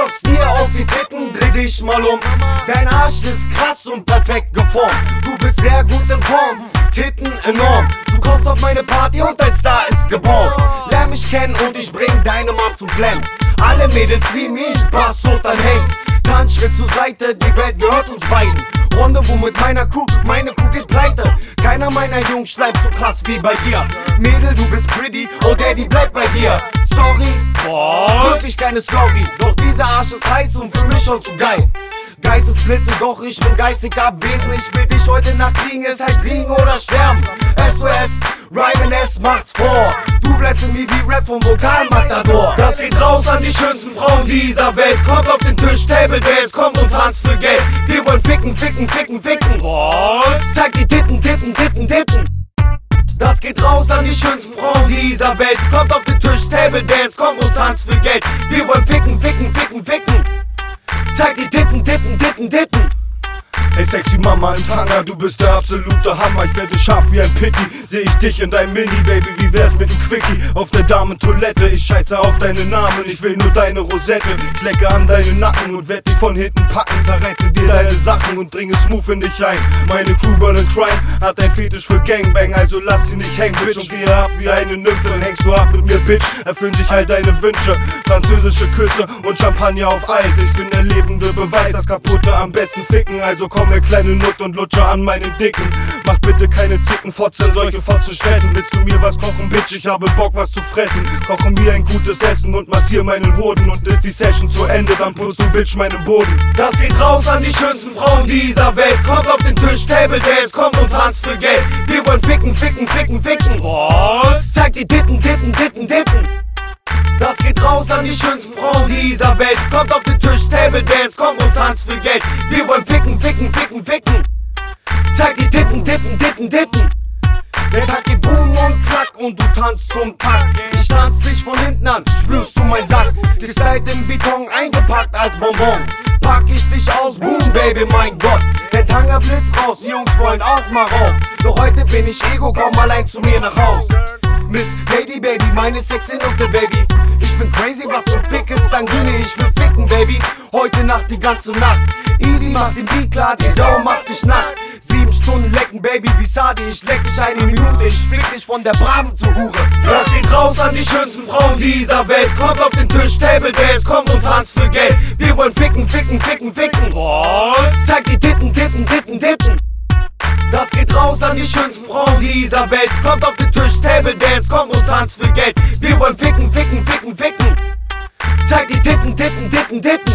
box dir auf die Titten, dreh dich mal um. Dein Arsch ist krass und perfekt geformt. Du bist sehr gut in Form, Titten enorm. Du kommst auf meine Party und dein Star ist geboren. Lern mich kennen und ich bring deine Mom zum Flennen. Alle Mädels lieben mich, Bass und dann Hengst. Tanzschritt zur Seite, die Welt gehört uns beiden. Rendezvous mit meiner Crew, meine Crew geht pleite. Keiner meiner Jungs schleimt so krass wie bei dir. Mädel, du bist pretty, oh Daddy, bleib bei dir. Sorry, wirklich keine Sorry. Doch dieser Arsch ist heiß und für mich schon zu geil. Geistesblitze, doch ich bin geistig abwesend. Ich will dich heute Nacht kriegen, es heißt siegen oder sterben. SOS, Ryman S macht's vor. Du bleibst für mich wie Rap vom Vokalmatador. Das geht raus an die schönsten Frauen dieser Welt. Kommt auf den Tisch, Table Dance, kommt und tanzt für Geld. Wir wollen ficken, ficken, ficken, ficken. Was? Zeig die Titten, Titten, Titten, Titten. Das geht raus an die schönsten Frauen dieser Welt. Kommt auf den Tisch, Table Dance, kommt und tanzt für Geld. Wir wollen ficken, ficken, ficken, ficken. Zeig die Titten, Titten, Titten, Titten. Ey sexy Mama im Tanga, du bist der absolute Hammer. Ich werde scharf wie ein Pitti, seh ich dich in deinem Mini, Baby, wie wär's mit dem Quickie? Auf der Damentoilette, ich scheiße auf deinen Namen, ich will nur deine Rosette. Ich lecke an deinen Nacken und werd dich von hinten packen. Zerreiße dir deine Sachen und dringe smooth in dich ein. Meine Crew Burn and Crime hat ein Fetisch für Gangbang, also lass sie nicht hängen, Bitch. Und gehe ab wie eine Nymphe, dann hängst du ab mit mir, Bitch. Erfüllen sich all deine Wünsche, französische Küsse und Champagner auf Eis. Ich bin der lebende Beweis, das Kaputte am besten ficken, also komm mir kleine Nut und lutsche an meinen Dicken. Mach bitte keine Zicken, Fotzen, solche Fotzen stressen. Willst du mir was kochen, Bitch? Ich habe Bock, was zu fressen. Koche mir ein gutes Essen und massier meinen Hoden. Und ist die Session zu Ende, dann putzt du, Bitch, meinen Boden. Das geht raus an die schönsten Frauen dieser Welt. Kommt auf den Tisch, Table Dance, kommt und tanzt für Geld. Wir wollen ficken, ficken, ficken, ficken. Was? Zeig die Titten, Titten, Titten, Titten. Das geht raus an die schönsten Frauen dieser Welt. Kommt auf den Tisch, Table Dance, kommt und tanzt für Geld. Wir wollen ficken, ficken, ficken, ficken. Zeig die Titten, Titten, Titten, Titten. Der Tag geht boom und klack und du tanzt zum Takt. Ich tanz dich von hinten an, spürst du mein Sack. Ist halt im Beton eingepackt als Bonbon. Pack ich dich aus, boom, Baby, mein Gott. Der Tanga blitzt raus, die Jungs wollen auch mal rauf. Doch heute bin ich Ego, komm allein zu mir nach Haus. Miss Lady Baby, meine sexy Nutte, Baby. Ich bin crazy, was zum Fick ist, dann grüne ich will ficken, Baby. Heute Nacht, die ganze Nacht. Easy macht den Beat klar, die Sau macht dich nackt. 7 Stunden lecken, Baby, wie Sadi. Ich leck dich eine Minute, ich fick dich von der Braven zur Hure. Das geht raus an die schönsten Frauen dieser Welt. Kommt auf den Tisch, Table Dance, kommt und tanzt für Geld. Wir wollen ficken, ficken, ficken, ficken. Was? Zeig die Titten, Titten, Titten, Titten. Das geht raus an die schönsten Frauen dieser Welt. Kommt auf den Tisch, Table Dance, kommt und tanzt für Geld. Wir wollen ficken, ficken, ficken, ficken. Zeig die Titten, Titten, Titten, Titten.